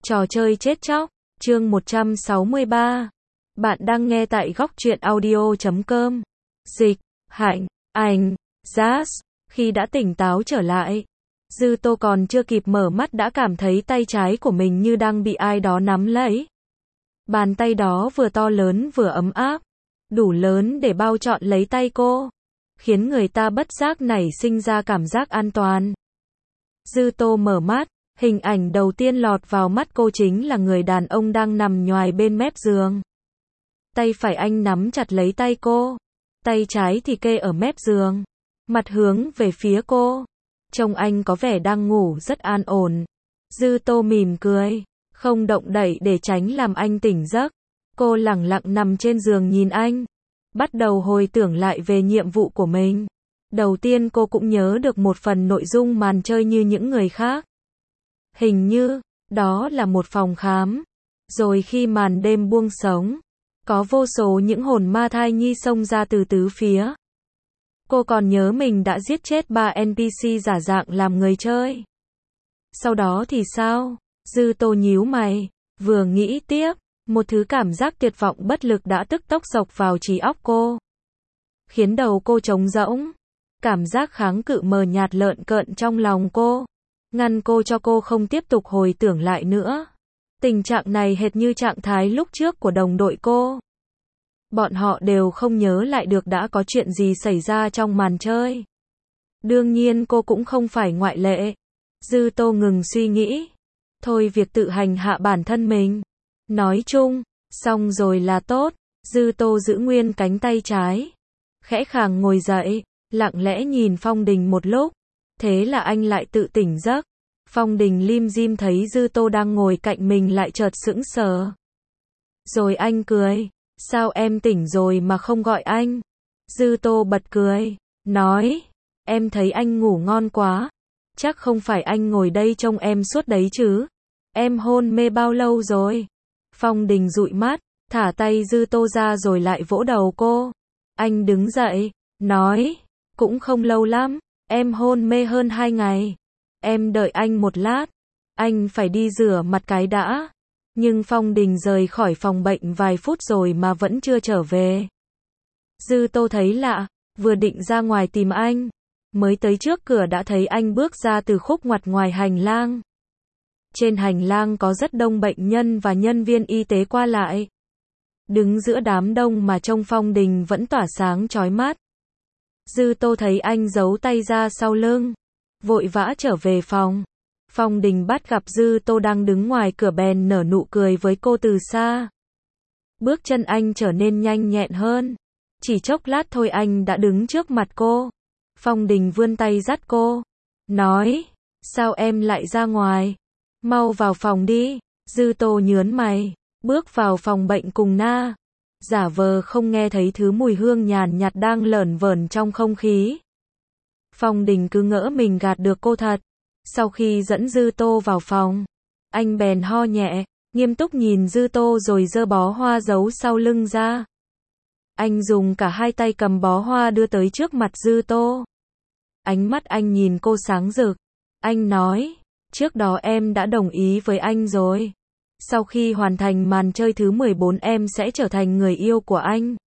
Trò chơi chết chóc, chương 163. Bạn đang nghe tại góc truyện audio.com. Dịch, Hạnh, Ảnh, Jazz. Khi đã tỉnh táo trở lại, Dư Tô còn chưa kịp mở mắt đã cảm thấy tay trái của mình như đang bị ai đó nắm lấy. Bàn tay đó vừa to lớn vừa ấm áp, đủ lớn để bao trọn lấy tay cô, khiến người ta bất giác nảy sinh ra cảm giác an toàn. Dư Tô mở mắt, hình ảnh đầu tiên lọt vào mắt cô chính là người đàn ông đang nằm nhoài bên mép giường. Tay phải anh nắm chặt lấy tay cô, tay trái thì kê ở mép giường, mặt hướng về phía cô. Trông anh có vẻ đang ngủ rất an ổn. Dư Tô mỉm cười, không động đậy để tránh làm anh tỉnh giấc. Cô lẳng lặng nằm trên giường nhìn anh, bắt đầu hồi tưởng lại về nhiệm vụ của mình. Đầu tiên cô cũng nhớ được một phần nội dung màn chơi như những người khác. Hình như, đó là một phòng khám. Rồi khi màn đêm buông sống, có vô số những hồn ma thai nhi xông ra từ tứ phía. Cô còn nhớ mình đã giết chết 3 NPC giả dạng làm người chơi. Sau đó thì sao? Dư Tô nhíu mày, vừa nghĩ tiếp, một thứ cảm giác tuyệt vọng bất lực đã tức tốc dộc vào trí óc cô, khiến đầu cô trống rỗng. Cảm giác kháng cự mờ nhạt lợn cợn trong lòng cô, ngăn cô không tiếp tục hồi tưởng lại nữa. Tình trạng này hệt như trạng thái lúc trước của đồng đội cô. Bọn họ đều không nhớ lại được đã có chuyện gì xảy ra trong màn chơi. Đương nhiên cô cũng không phải ngoại lệ. Dư Tô ngừng suy nghĩ. Thôi việc tự hành hạ bản thân mình. Nói chung, xong rồi là tốt. Dư Tô giữ nguyên cánh tay trái, khẽ khàng ngồi dậy, lặng lẽ nhìn Phong Đình một lúc. Thế là anh lại tự tỉnh giấc. Phong Đình lim dim thấy Dư Tô đang ngồi cạnh mình lại chợt sững sờ. Rồi anh cười, sao em tỉnh rồi mà không gọi anh? Dư Tô bật cười, nói, em thấy anh ngủ ngon quá. Chắc không phải anh ngồi đây trông em suốt đấy chứ? Em hôn mê bao lâu rồi? Phong Đình dụi mắt, thả tay Dư Tô ra rồi lại vỗ đầu cô. Anh đứng dậy, nói, cũng không lâu lắm, em hôn mê hơn 2 ngày. Em đợi anh một lát, anh phải đi rửa mặt cái đã. Nhưng Phong Đình rời khỏi phòng bệnh vài phút rồi mà vẫn chưa trở về. Dư Tô thấy lạ, vừa định ra ngoài tìm anh, mới tới trước cửa đã thấy anh bước ra từ khúc ngoặt ngoài hành lang. Trên hành lang có rất đông bệnh nhân và nhân viên y tế qua lại. Đứng giữa đám đông mà trông Phong Đình vẫn tỏa sáng chói mắt. Dư Tô thấy anh giấu tay ra sau lưng, vội vã trở về phòng. Phong Đình bắt gặp Dư Tô đang đứng ngoài cửa bèn nở nụ cười với cô từ xa. Bước chân anh trở nên nhanh nhẹn hơn. Chỉ chốc lát thôi anh đã đứng trước mặt cô. Phong Đình vươn tay dắt cô, nói, sao em lại ra ngoài? Mau vào phòng đi. Dư Tô nhớn mày, bước vào phòng bệnh cùng Na, giả vờ không nghe thấy thứ mùi hương nhàn nhạt đang lởn vởn trong không khí. Phong Đình cứ ngỡ mình gạt được cô thật. Sau khi dẫn Dư Tô vào phòng, anh bèn ho nhẹ, nghiêm túc nhìn Dư Tô rồi giơ bó hoa giấu sau lưng ra. Anh dùng cả hai tay cầm bó hoa đưa tới trước mặt Dư Tô. Ánh mắt anh nhìn cô sáng rực. Anh nói, trước đó em đã đồng ý với anh rồi. Sau khi hoàn thành màn chơi thứ 14 em sẽ trở thành người yêu của anh.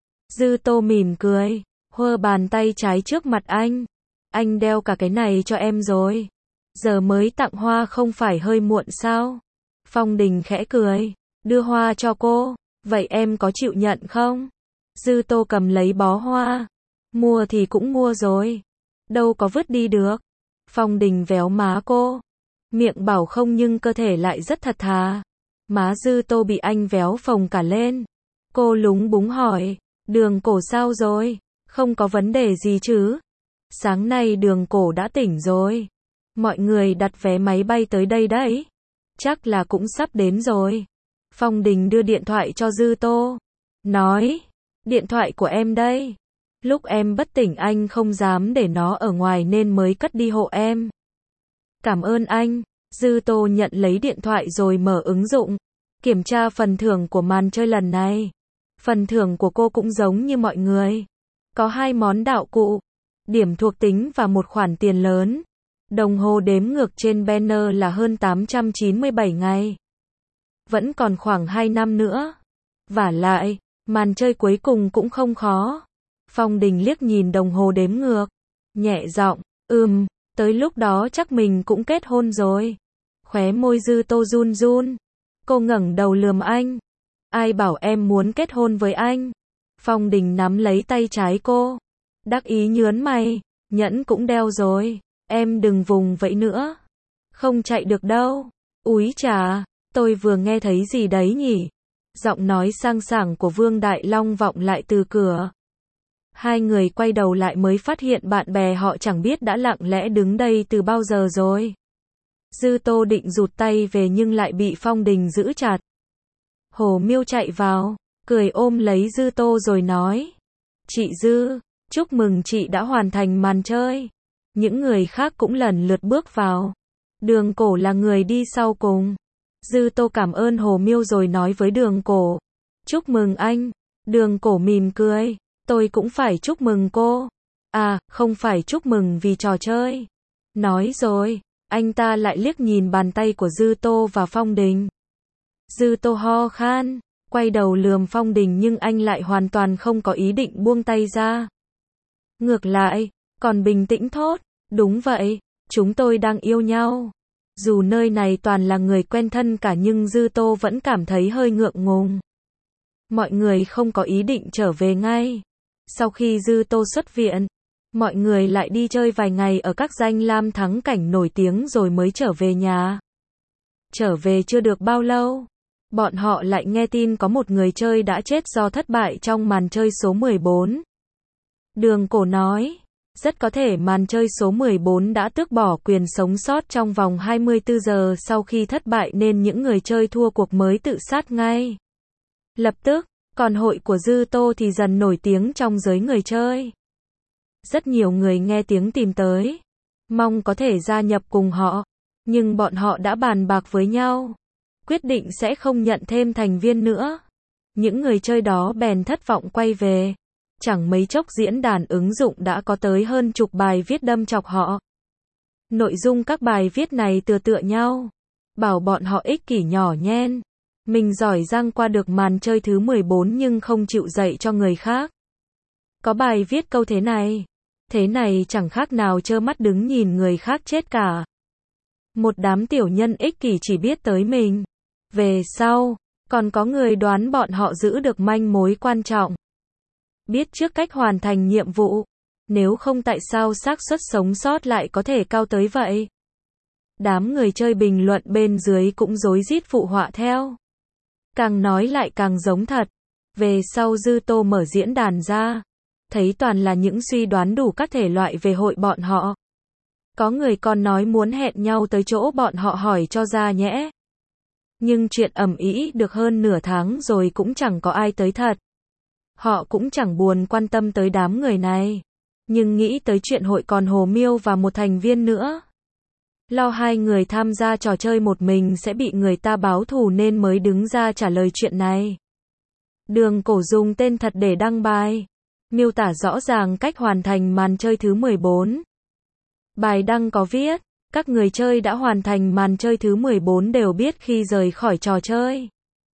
Dư Tô mỉm cười, hơ bàn tay trái trước mặt anh. Anh đeo cả cái này cho em rồi. Giờ mới tặng hoa không phải hơi muộn sao? Phong Đình khẽ cười, đưa hoa cho cô. Vậy em có chịu nhận không? Dư Tô cầm lấy bó hoa. Mua thì cũng mua rồi, đâu có vứt đi được. Phong Đình véo má cô. Miệng bảo không nhưng cơ thể lại rất thật thà. Má Dư Tô bị anh véo phồng cả lên. Cô lúng búng hỏi, Đường Cổ sao rồi? Không có vấn đề gì chứ? Sáng nay Đường Cổ đã tỉnh rồi. Mọi người đặt vé máy bay tới đây đấy. Chắc là cũng sắp đến rồi. Phong Đình đưa điện thoại cho Dư Tô, nói, điện thoại của em đây. Lúc em bất tỉnh anh không dám để nó ở ngoài nên mới cất đi hộ em. Cảm ơn anh. Dư Tô nhận lấy điện thoại rồi mở ứng dụng, kiểm tra phần thưởng của màn chơi lần này. Phần thưởng của cô cũng giống như mọi người. Có 2 món đạo cụ, điểm thuộc tính và một khoản tiền lớn. Đồng hồ đếm ngược trên banner là hơn 897 ngày. vẫn còn khoảng 2 năm nữa. Vả lại, màn chơi cuối cùng cũng không khó. Phong Đình liếc nhìn đồng hồ đếm ngược, nhẹ giọng, tới lúc đó chắc mình cũng kết hôn rồi. Khóe môi Dư Tô run run. Cô ngẩng đầu lườm anh. Ai bảo em muốn kết hôn với anh? Phong Đình nắm lấy tay trái cô, đắc ý nhớn mày, nhẫn cũng đeo rồi, em đừng vùng vẫy nữa. Không chạy được đâu. Úi chà, tôi vừa nghe thấy gì đấy nhỉ? Giọng nói sang sảng của Vương Đại Long vọng lại từ cửa. Hai người quay đầu lại mới phát hiện bạn bè họ chẳng biết đã lặng lẽ đứng đây từ bao giờ rồi. Dư Tô định rụt tay về nhưng lại bị Phong Đình giữ chặt. Hồ Miêu chạy vào, cười ôm lấy Dư Tô rồi nói. Chị Dư, chúc mừng chị đã hoàn thành màn chơi. Những người khác cũng lần lượt bước vào. Đường Cổ là người đi sau cùng. Dư Tô cảm ơn Hồ Miêu rồi nói với Đường Cổ. Chúc mừng anh. Đường Cổ mỉm cười. Tôi cũng phải chúc mừng cô. À, không phải chúc mừng vì trò chơi. Nói rồi, anh ta lại liếc nhìn bàn tay của Dư Tô và Phong Đình. Dư Tô ho khan, quay đầu lườm Phong Đình nhưng anh lại hoàn toàn không có ý định buông tay ra. Ngược lại, còn bình tĩnh thốt, đúng vậy, chúng tôi đang yêu nhau. Dù nơi này toàn là người quen thân cả nhưng Dư Tô vẫn cảm thấy hơi ngượng ngùng. Mọi người không có ý định trở về ngay. Sau khi Dư Tô xuất viện, mọi người lại đi chơi vài ngày ở các danh lam thắng cảnh nổi tiếng rồi mới trở về nhà. Trở về chưa được bao lâu, bọn họ lại nghe tin có một người chơi đã chết do thất bại trong màn chơi số 14. Đường Cổ nói, rất có thể màn chơi số 14 đã tước bỏ quyền sống sót trong vòng 24 giờ sau khi thất bại nên những người chơi thua cuộc mới tự sát ngay. Lập tức, còn hội của Dư Tô thì dần nổi tiếng trong giới người chơi. Rất nhiều người nghe tiếng tìm tới, mong có thể gia nhập cùng họ, nhưng bọn họ đã bàn bạc với nhau, quyết định sẽ không nhận thêm thành viên nữa. Những người chơi đó bèn thất vọng quay về. Chẳng mấy chốc diễn đàn ứng dụng đã có tới hơn chục bài viết đâm chọc họ. Nội dung các bài viết này tựa nhau, bảo bọn họ ích kỷ nhỏ nhen. Mình giỏi giang qua được màn chơi thứ 14 nhưng không chịu dạy cho người khác. Có bài viết câu thế này chẳng khác nào trơ mắt đứng nhìn người khác chết cả. Một đám tiểu nhân ích kỷ chỉ biết tới mình. Về sau, còn có người đoán bọn họ giữ được manh mối quan trọng. Biết trước cách hoàn thành nhiệm vụ. Nếu không tại sao xác suất sống sót lại có thể cao tới vậy? Đám người chơi bình luận bên dưới cũng rối rít phụ họa theo. Càng nói lại càng giống thật. Về sau Dư Tô mở diễn đàn ra, thấy toàn là những suy đoán đủ các thể loại về hội bọn họ. Có người còn nói muốn hẹn nhau tới chỗ bọn họ hỏi cho ra nhẽ. Nhưng chuyện ầm ĩ được hơn nửa tháng rồi cũng chẳng có ai tới thật. Họ cũng chẳng buồn quan tâm tới đám người này. Nhưng nghĩ tới chuyện hội còn Hồ Miêu và một thành viên nữa. Lo hai người tham gia trò chơi một mình sẽ bị người ta báo thù nên mới đứng ra trả lời chuyện này. Đường Cổ dùng tên thật để đăng bài, miêu tả rõ ràng cách hoàn thành màn chơi thứ 14. Bài đăng có viết, các người chơi đã hoàn thành màn chơi thứ 14 đều biết khi rời khỏi trò chơi.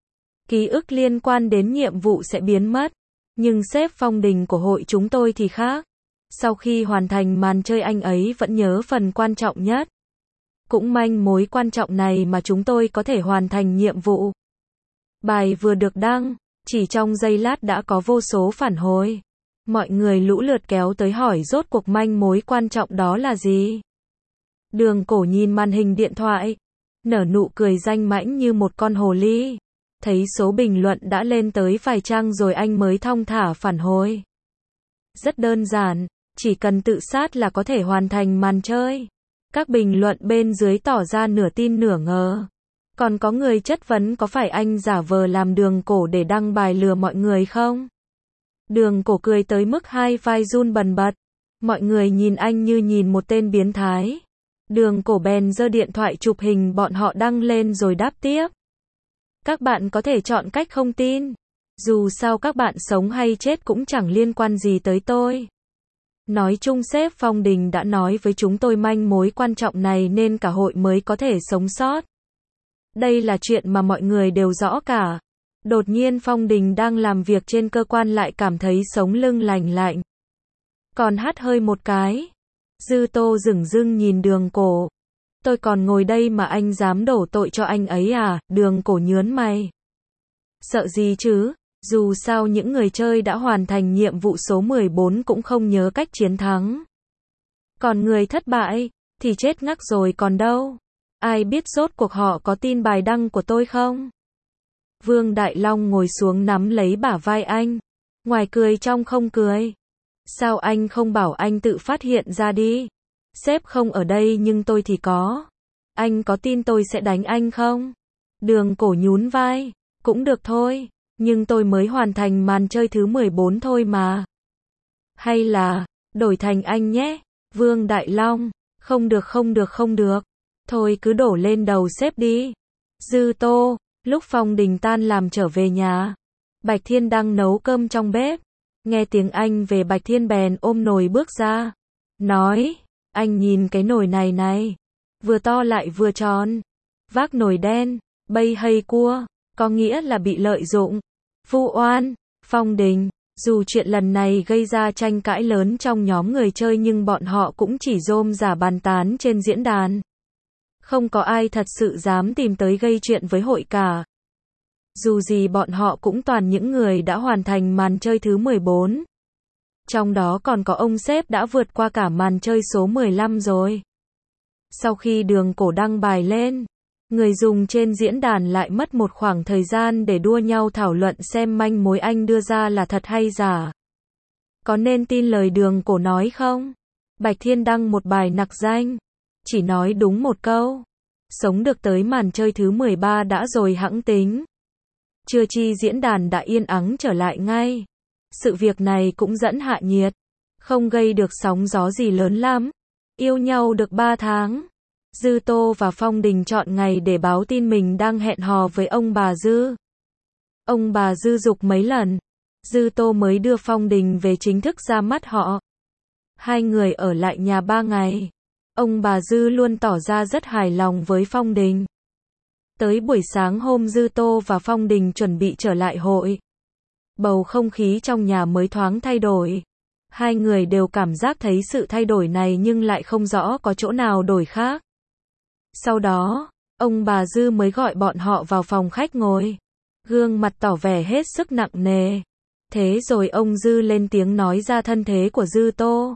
Ký ức liên quan đến nhiệm vụ sẽ biến mất. Nhưng sếp Phong Đình của hội chúng tôi thì khác. Sau khi hoàn thành màn chơi anh ấy vẫn nhớ phần quan trọng nhất. Cũng manh mối quan trọng này mà chúng tôi có thể hoàn thành nhiệm vụ. Bài vừa được đăng, chỉ trong giây lát đã có vô số phản hồi. Mọi người lũ lượt kéo tới hỏi rốt cuộc manh mối quan trọng đó là gì. Đường Cổ nhìn màn hình điện thoại, nở nụ cười danh mãnh như một con hồ ly. Thấy số bình luận đã lên tới vài trang rồi anh mới thong thả phản hồi. Rất đơn giản, chỉ cần tự sát là có thể hoàn thành màn chơi. Các bình luận bên dưới tỏ ra nửa tin nửa ngờ. Còn có người chất vấn có phải anh giả vờ làm Đường Cổ để đăng bài lừa mọi người không? Đường Cổ cười tới mức hai vai run bần bật. Mọi người nhìn anh như nhìn một tên biến thái. Đường Cổ bèn giơ điện thoại chụp hình bọn họ đăng lên rồi đáp tiếp. Các bạn có thể chọn cách không tin. Dù sao các bạn sống hay chết cũng chẳng liên quan gì tới tôi. Nói chung sếp Phong Đình đã nói với chúng tôi manh mối quan trọng này nên cả hội mới có thể sống sót. Đây là chuyện mà mọi người đều rõ cả. Đột nhiên Phong Đình đang làm việc trên cơ quan lại cảm thấy sống lưng lành lạnh. Còn hắt hơi một cái. Dư Tô dửng dưng nhìn Đường Cổ. Tôi còn ngồi đây mà anh dám đổ tội cho anh ấy à? Đường Cổ nhớn mày. Sợ gì chứ? Dù sao những người chơi đã hoàn thành nhiệm vụ số 14 cũng không nhớ cách chiến thắng. Còn người thất bại thì chết ngắc rồi còn đâu. Ai biết rốt cuộc họ có tin bài đăng của tôi không? Vương Đại Long ngồi xuống nắm lấy bả vai anh. Ngoài cười trong không cười. Sao anh không bảo anh tự phát hiện ra đi? Sếp không ở đây nhưng tôi thì có. Anh có tin tôi sẽ đánh anh không? Đường Cổ nhún vai. Cũng được thôi. Nhưng tôi mới hoàn thành màn chơi thứ 14 thôi mà. Hay là, đổi thành anh nhé. Vương Đại Long. Không được không được không được. Thôi cứ đổ lên đầu sếp đi. Dư Tô. Lúc Phong Đình tan làm trở về nhà. Bạch Thiên đang nấu cơm trong bếp. Nghe tiếng anh về Bạch Thiên bèn ôm nồi bước ra. Nói, anh nhìn cái nồi này này. Vừa to lại vừa tròn. Vác nồi đen, bay hay cua, có nghĩa là bị lợi dụng. Vu oan, Phong Đình. Dù chuyện lần này gây ra tranh cãi lớn trong nhóm người chơi nhưng bọn họ cũng chỉ rôm rả bàn tán trên diễn đàn. Không có ai thật sự dám tìm tới gây chuyện với hội cả. Dù gì bọn họ cũng toàn những người đã hoàn thành màn chơi thứ 14. Trong đó còn có ông sếp đã vượt qua cả màn chơi số 15 rồi. Sau khi Đường Cổ đăng bài lên, người dùng trên diễn đàn lại mất một khoảng thời gian để đua nhau thảo luận xem manh mối anh đưa ra là thật hay giả. Có nên tin lời Đường Cổ nói không? Bạch Thiên đăng một bài nặc danh. Chỉ nói đúng một câu. Sống được tới màn chơi thứ 13 đã rồi hẵng tính. Chưa chi diễn đàn đã yên ắng trở lại ngay. Sự việc này cũng dẫn hạ nhiệt. Không gây được sóng gió gì lớn lắm. Yêu nhau được 3 tháng. Dư Tô và Phong Đình chọn ngày để báo tin mình đang hẹn hò với ông bà Dư. Ông bà Dư giục mấy lần. Dư Tô mới đưa Phong Đình về chính thức ra mắt họ. Hai người ở lại nhà 3 ngày. Ông bà Dư luôn tỏ ra rất hài lòng với Phong Đình. Tới buổi sáng hôm Dư Tô và Phong Đình chuẩn bị trở lại hội. Bầu không khí trong nhà mới thoáng thay đổi. Hai người đều cảm giác thấy sự thay đổi này nhưng lại không rõ có chỗ nào đổi khác. Sau đó, ông bà Dư mới gọi bọn họ vào phòng khách ngồi. Gương mặt tỏ vẻ hết sức nặng nề. Thế rồi ông Dư lên tiếng nói ra thân thế của Dư Tô.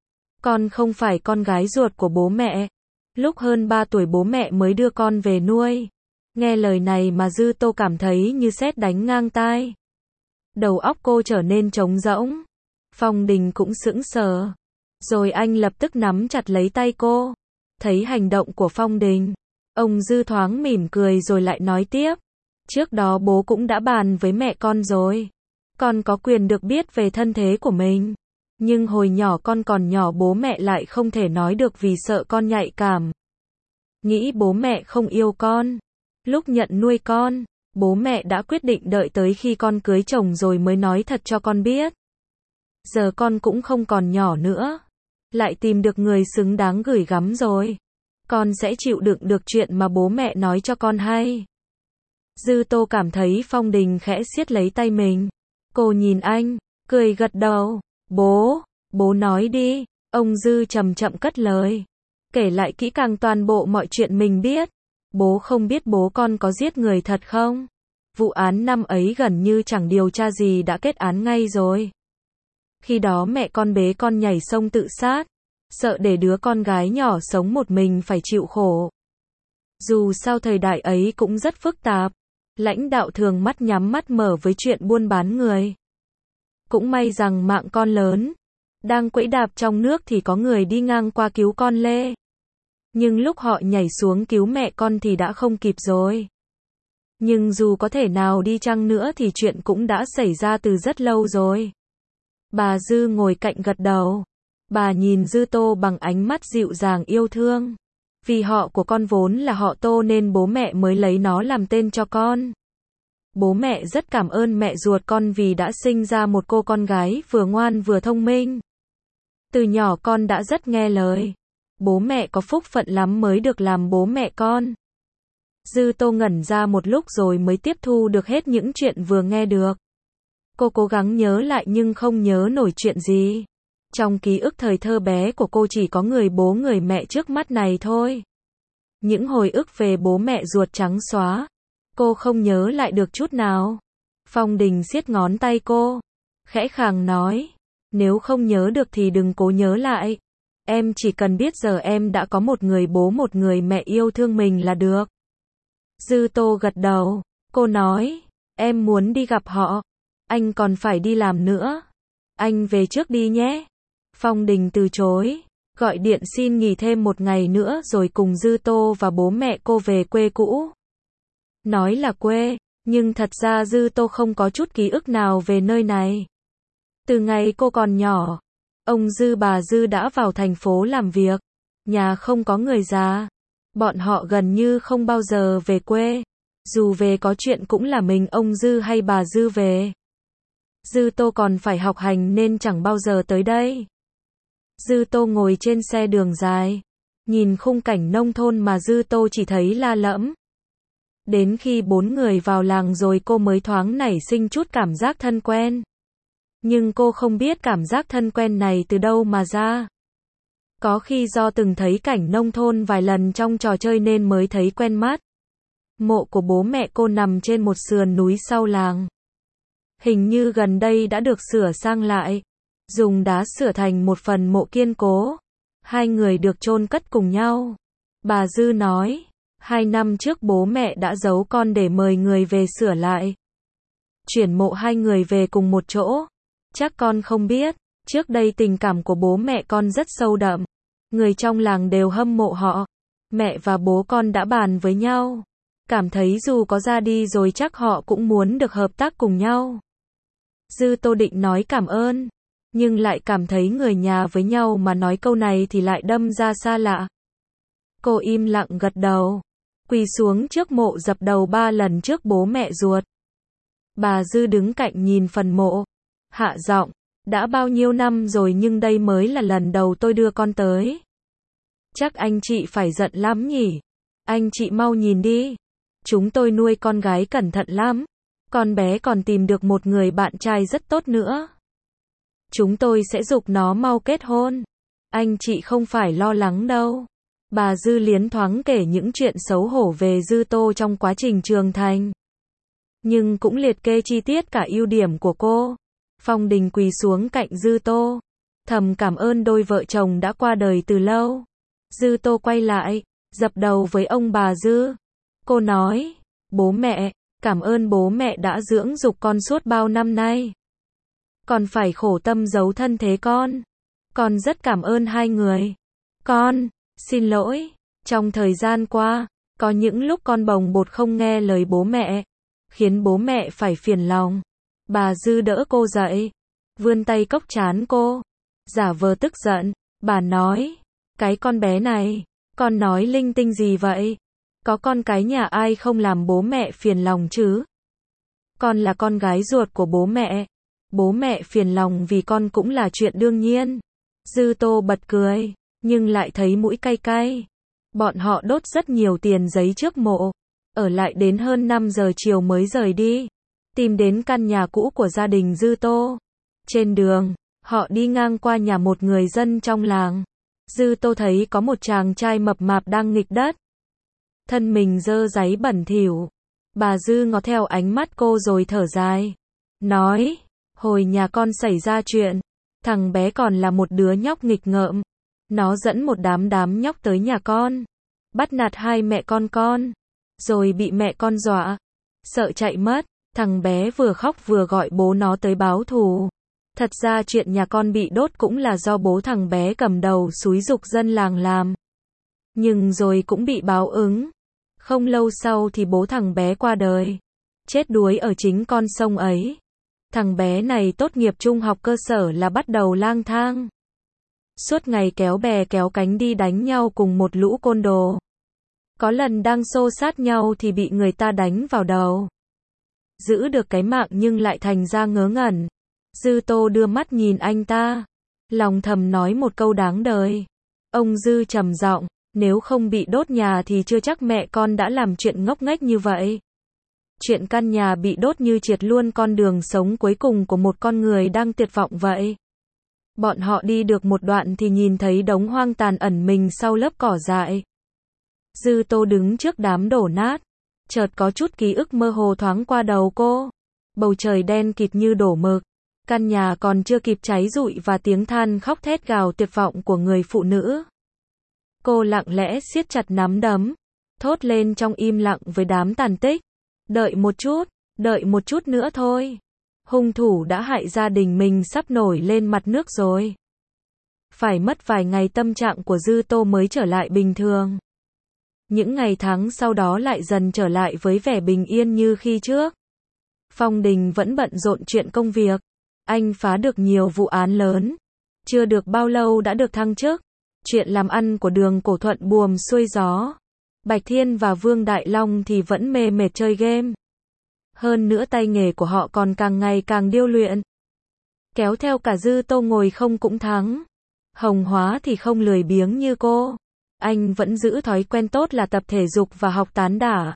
Con không phải con gái ruột của bố mẹ. Lúc hơn 3 tuổi bố mẹ mới đưa con về nuôi. Nghe lời này mà Dư Tô cảm thấy như sét đánh ngang tai. Đầu óc cô trở nên trống rỗng. Phong Đình cũng sững sờ. Rồi anh lập tức nắm chặt lấy tay cô. Thấy hành động của Phong Đình, ông Dư thoáng mỉm cười rồi lại nói tiếp. Trước đó bố cũng đã bàn với mẹ con rồi. Con có quyền được biết về thân thế của mình. Nhưng hồi nhỏ con còn nhỏ bố mẹ lại không thể nói được vì sợ con nhạy cảm. Nghĩ bố mẹ không yêu con. Lúc nhận nuôi con, bố mẹ đã quyết định đợi tới khi con cưới chồng rồi mới nói thật cho con biết. Giờ con cũng không còn nhỏ nữa. Lại tìm được người xứng đáng gửi gắm rồi. Con sẽ chịu đựng được chuyện mà bố mẹ nói cho con hay. Dư Tô cảm thấy Phong Đình khẽ siết lấy tay mình. Cô nhìn anh, cười gật đầu. Bố nói đi. Ông Dư chậm chậm cất lời. Kể lại kỹ càng toàn bộ mọi chuyện mình biết. Bố không biết bố con có giết người thật không? Vụ án năm ấy gần như chẳng điều tra gì đã kết án ngay rồi. Khi đó mẹ con bế con nhảy sông tự sát. Sợ để đứa con gái nhỏ sống một mình phải chịu khổ. Dù sao thời đại ấy cũng rất phức tạp. Lãnh đạo thường mắt nhắm mắt mở với chuyện buôn bán người. Cũng may rằng mạng con lớn. Đang quẫy đạp trong nước thì có người đi ngang qua cứu con lê. Nhưng lúc họ nhảy xuống cứu mẹ con thì đã không kịp rồi. Nhưng dù có thể nào đi chăng nữa thì chuyện cũng đã xảy ra từ rất lâu rồi. Bà Dư ngồi cạnh gật đầu. Bà nhìn Dư Tô bằng ánh mắt dịu dàng yêu thương. Vì họ của con vốn là họ Tô nên bố mẹ mới lấy nó làm tên cho con. Bố mẹ rất cảm ơn mẹ ruột con vì đã sinh ra một cô con gái vừa ngoan vừa thông minh. Từ nhỏ con đã rất nghe lời. Bố mẹ có phúc phận lắm mới được làm bố mẹ con. Dư Tô ngẩn ra một lúc rồi mới tiếp thu được hết những chuyện vừa nghe được. Cô cố gắng nhớ lại nhưng không nhớ nổi chuyện gì. Trong ký ức thời thơ bé của cô chỉ có người bố người mẹ trước mắt này thôi. Những hồi ức về bố mẹ ruột trắng xóa. Cô không nhớ lại được chút nào. Phong Đình siết ngón tay cô. Khẽ khàng nói. Nếu không nhớ được thì đừng cố nhớ lại. Em chỉ cần biết giờ em đã có một người bố một người mẹ yêu thương mình là được. Dư Tô gật đầu. Cô nói. Em muốn đi gặp họ. Anh còn phải đi làm nữa. Anh về trước đi nhé. Phong Đình từ chối. Gọi điện xin nghỉ thêm một ngày nữa rồi cùng Dư Tô và bố mẹ cô về quê cũ. Nói là quê, nhưng thật ra Dư Tô không có chút ký ức nào về nơi này. Từ ngày cô còn nhỏ, ông Dư bà Dư đã vào thành phố làm việc. Nhà không có người già. Bọn họ gần như không bao giờ về quê. Dù về có chuyện cũng là mình ông Dư hay bà Dư về. Dư Tô còn phải học hành nên chẳng bao giờ tới đây. Dư Tô ngồi trên xe đường dài. Nhìn khung cảnh nông thôn mà Dư Tô chỉ thấy la lẫm. Đến khi 4 người vào làng rồi cô mới thoáng nảy sinh chút cảm giác thân quen. Nhưng cô không biết cảm giác thân quen này từ đâu mà ra. Có khi do từng thấy cảnh nông thôn vài lần trong trò chơi nên mới thấy quen mắt. Mộ của bố mẹ cô nằm trên một sườn núi sau làng. Hình như gần đây đã được sửa sang lại. Dùng đá sửa thành một phần mộ kiên cố. Hai người được chôn cất cùng nhau. Bà Dư nói. 2 năm trước bố mẹ đã giấu con để mời người về sửa lại. Chuyển mộ hai người về cùng một chỗ. Chắc con không biết. Trước đây tình cảm của bố mẹ con rất sâu đậm. Người trong làng đều hâm mộ họ. Mẹ và bố con đã bàn với nhau. Cảm thấy dù có ra đi rồi chắc họ cũng muốn được hợp tác cùng nhau. Dư Tô định nói cảm ơn. Nhưng lại cảm thấy người nhà với nhau mà nói câu này thì lại đâm ra xa lạ. Cô im lặng gật đầu. Quỳ xuống trước mộ dập đầu 3 lần trước bố mẹ ruột. Bà Dư đứng cạnh nhìn phần mộ. Hạ giọng. Đã bao nhiêu năm rồi nhưng đây mới là lần đầu tôi đưa con tới. Chắc anh chị phải giận lắm nhỉ. Anh chị mau nhìn đi. Chúng tôi nuôi con gái cẩn thận lắm. Con bé còn tìm được một người bạn trai rất tốt nữa. Chúng tôi sẽ giục nó mau kết hôn. Anh chị không phải lo lắng đâu. Bà Dư liến thoáng kể những chuyện xấu hổ về Dư Tô trong quá trình trưởng thành. Nhưng cũng liệt kê chi tiết cả ưu điểm của cô. Phong Đình quỳ xuống cạnh Dư Tô. Thầm cảm ơn đôi vợ chồng đã qua đời từ lâu. Dư Tô quay lại, dập đầu với ông bà Dư. Cô nói, bố mẹ, cảm ơn bố mẹ đã dưỡng dục con suốt bao năm nay. Con phải khổ tâm giấu thân thế con. Con rất cảm ơn hai người. Con, xin lỗi, trong thời gian qua, có những lúc con bồng bột không nghe lời bố mẹ, khiến bố mẹ phải phiền lòng. Bà Dư đỡ cô dậy, vươn tay cốc trán cô, giả vờ tức giận, bà nói, cái con bé này, con nói linh tinh gì vậy? Có con cái nhà ai không làm bố mẹ phiền lòng chứ? Con là con gái ruột của bố mẹ phiền lòng vì con cũng là chuyện đương nhiên. Dư Tô bật cười, nhưng lại thấy mũi cay cay. Bọn họ đốt rất nhiều tiền giấy trước mộ, ở lại đến hơn 5 giờ chiều mới rời đi, tìm đến căn nhà cũ của gia đình Dư Tô. Trên đường, họ đi ngang qua nhà một người dân trong làng. Dư Tô thấy có một chàng trai mập mạp đang nghịch đất. Thân mình dơ dáy bẩn thỉu. Bà Dư ngó theo ánh mắt cô rồi thở dài. Nói, hồi nhà con xảy ra chuyện, thằng bé còn là một đứa nhóc nghịch ngợm. Nó dẫn một đám nhóc tới nhà con, bắt nạt hai mẹ con, rồi bị mẹ con dọa, sợ chạy mất. Thằng bé vừa khóc vừa gọi bố nó tới báo thù. Thật ra chuyện nhà con bị đốt cũng là do bố thằng bé cầm đầu xúi giục dân làng làm. Nhưng rồi cũng bị báo ứng. Không lâu sau thì bố thằng bé qua đời, chết đuối ở chính con sông ấy. Thằng bé này tốt nghiệp trung học cơ sở là bắt đầu lang thang. Suốt ngày kéo bè kéo cánh đi đánh nhau cùng một lũ côn đồ. Có lần đang xô sát nhau thì bị người ta đánh vào đầu. Giữ được cái mạng nhưng lại thành ra ngớ ngẩn. Dư Tô đưa mắt nhìn anh ta, lòng thầm nói một câu đáng đời. Ông Dư trầm giọng, Nếu không bị đốt nhà thì chưa chắc mẹ con đã làm chuyện ngốc nghếch như vậy. Chuyện căn nhà bị đốt như triệt luôn con đường sống cuối cùng của một con người đang tuyệt vọng vậy. Bọn họ đi được một đoạn thì nhìn thấy đống hoang tàn ẩn mình sau lớp cỏ dại. Dư Tô đứng trước đám đổ nát. Chợt có chút ký ức mơ hồ thoáng qua đầu cô. Bầu trời đen kịt như đổ mực. Căn nhà còn chưa kịp cháy rụi và tiếng than khóc thét gào tuyệt vọng của người phụ nữ. Cô lặng lẽ siết chặt nắm đấm. Thốt lên trong im lặng với đám tàn tích. Đợi một chút nữa thôi. Hung thủ đã hại gia đình mình sắp nổi lên mặt nước rồi. Phải mất vài ngày tâm trạng của Dư Tô mới trở lại bình thường. Những ngày tháng sau đó lại dần trở lại với vẻ bình yên như khi trước. Phong Đình vẫn bận rộn chuyện công việc. Anh phá được nhiều vụ án lớn. Chưa được bao lâu đã được thăng chức. Chuyện làm ăn của Đường Cổ thuận buồm xuôi gió. Bạch Thiên và Vương Đại Long thì vẫn mê mệt chơi game. Hơn nữa tay nghề của họ còn càng ngày càng điêu luyện. Kéo theo cả Dư Tô ngồi không cũng thắng. Hồng Hóa thì không lười biếng như cô. Anh vẫn giữ thói quen tốt là tập thể dục và học tán đả.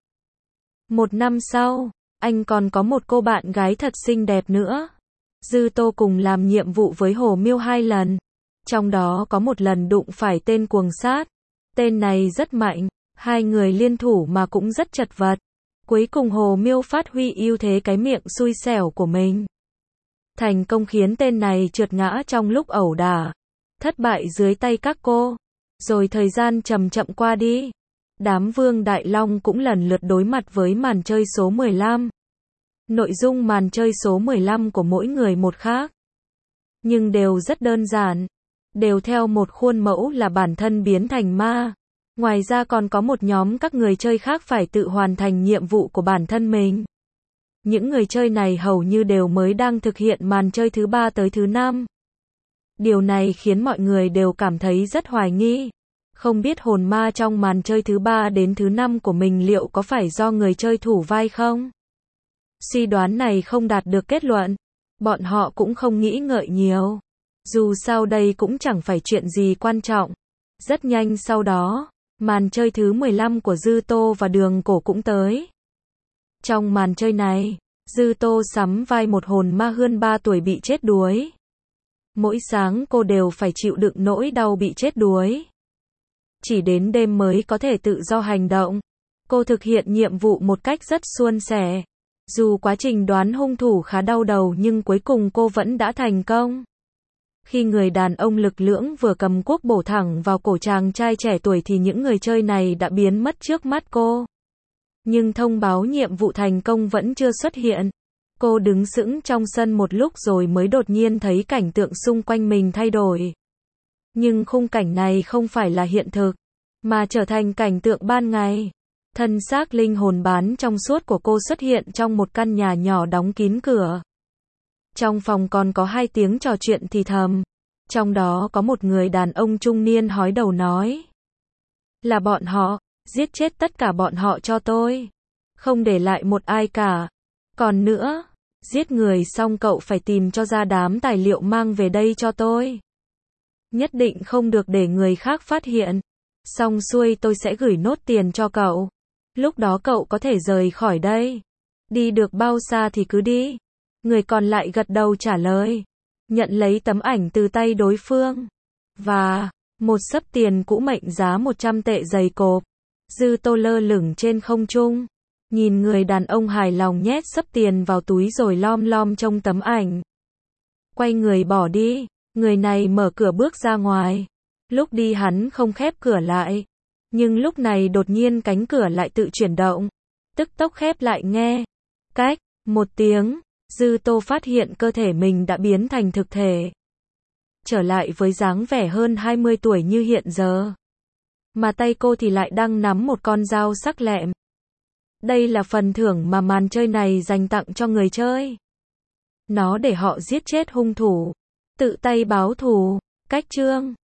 Một năm sau, anh còn có một cô bạn gái thật xinh đẹp nữa. Dư Tô cùng làm nhiệm vụ với Hồ Miêu 2 lần. Trong đó có một lần đụng phải tên cuồng sát. Tên này rất mạnh. Hai người liên thủ mà cũng rất chật vật. Cuối cùng Hồ Miêu phát huy ưu thế cái miệng xui xẻo của mình. Thành công khiến tên này trượt ngã trong lúc ẩu đả. Thất bại dưới tay các cô. Rồi thời gian chậm chậm qua đi. Đám Vương Đại Long cũng lần lượt đối mặt với màn chơi số 15. Nội dung màn chơi số 15 của mỗi người một khác. Nhưng đều rất đơn giản. Đều theo một khuôn mẫu là bản thân biến thành ma. Ngoài ra còn có một nhóm các người chơi khác phải tự hoàn thành nhiệm vụ của bản thân mình. Những người chơi này hầu như đều mới đang thực hiện màn chơi thứ 3 tới thứ 5. Điều này khiến mọi người đều cảm thấy rất hoài nghi. Không biết hồn ma trong màn chơi thứ 3 đến thứ 5 của mình liệu có phải do người chơi thủ vai không? Suy đoán này không đạt được kết luận. Bọn họ cũng không nghĩ ngợi nhiều. Dù sao đây cũng chẳng phải chuyện gì quan trọng. Rất nhanh sau đó, màn chơi thứ 15 của Dư Tô và Đường Cổ cũng tới. Trong màn chơi này, Dư Tô sắm vai một hồn ma hơn 3 tuổi bị chết đuối. Mỗi sáng cô đều phải chịu đựng nỗi đau bị chết đuối. Chỉ đến đêm mới có thể tự do hành động. Cô thực hiện nhiệm vụ một cách rất suôn sẻ. Dù quá trình đoán hung thủ khá đau đầu nhưng cuối cùng cô vẫn đã thành công. Khi người đàn ông lực lưỡng vừa cầm cuốc bổ thẳng vào cổ chàng trai trẻ tuổi thì những người chơi này đã biến mất trước mắt cô. Nhưng thông báo nhiệm vụ thành công vẫn chưa xuất hiện. Cô đứng sững trong sân một lúc rồi mới đột nhiên thấy cảnh tượng xung quanh mình thay đổi. Nhưng khung cảnh này không phải là hiện thực, mà trở thành cảnh tượng ban ngày. Thân xác linh hồn bán trong suốt của cô xuất hiện trong một căn nhà nhỏ đóng kín cửa. Trong phòng còn có 2 tiếng trò chuyện thì thầm. Trong đó có một người đàn ông trung niên hói đầu nói. Là bọn họ, giết chết tất cả bọn họ cho tôi. Không để lại một ai cả. Còn nữa, giết người xong cậu phải tìm cho ra đám tài liệu mang về đây cho tôi. Nhất định không được để người khác phát hiện. Xong xuôi tôi sẽ gửi nốt tiền cho cậu. Lúc đó cậu có thể rời khỏi đây. Đi được bao xa thì cứ đi. Người còn lại gật đầu trả lời. Nhận lấy tấm ảnh từ tay đối phương. Và một xấp tiền cũ mệnh giá 100 tệ dày cộp. Dư Tô lơ lửng trên không trung. Nhìn người đàn ông hài lòng nhét xấp tiền vào túi rồi lom lom trông tấm ảnh. Quay người bỏ đi. Người này mở cửa bước ra ngoài. Lúc đi hắn không khép cửa lại. Nhưng lúc này đột nhiên cánh cửa lại tự chuyển động. Tức tốc khép lại nghe. Cách, 1 tiếng. Dư Tô phát hiện cơ thể mình đã biến thành thực thể. Trở lại với dáng vẻ hơn 20 tuổi như hiện giờ. Mà tay cô thì lại đang nắm một con dao sắc lẹm. Đây là phần thưởng mà màn chơi này dành tặng cho người chơi. Nó để họ giết chết hung thủ. Tự tay báo thù. Cách chương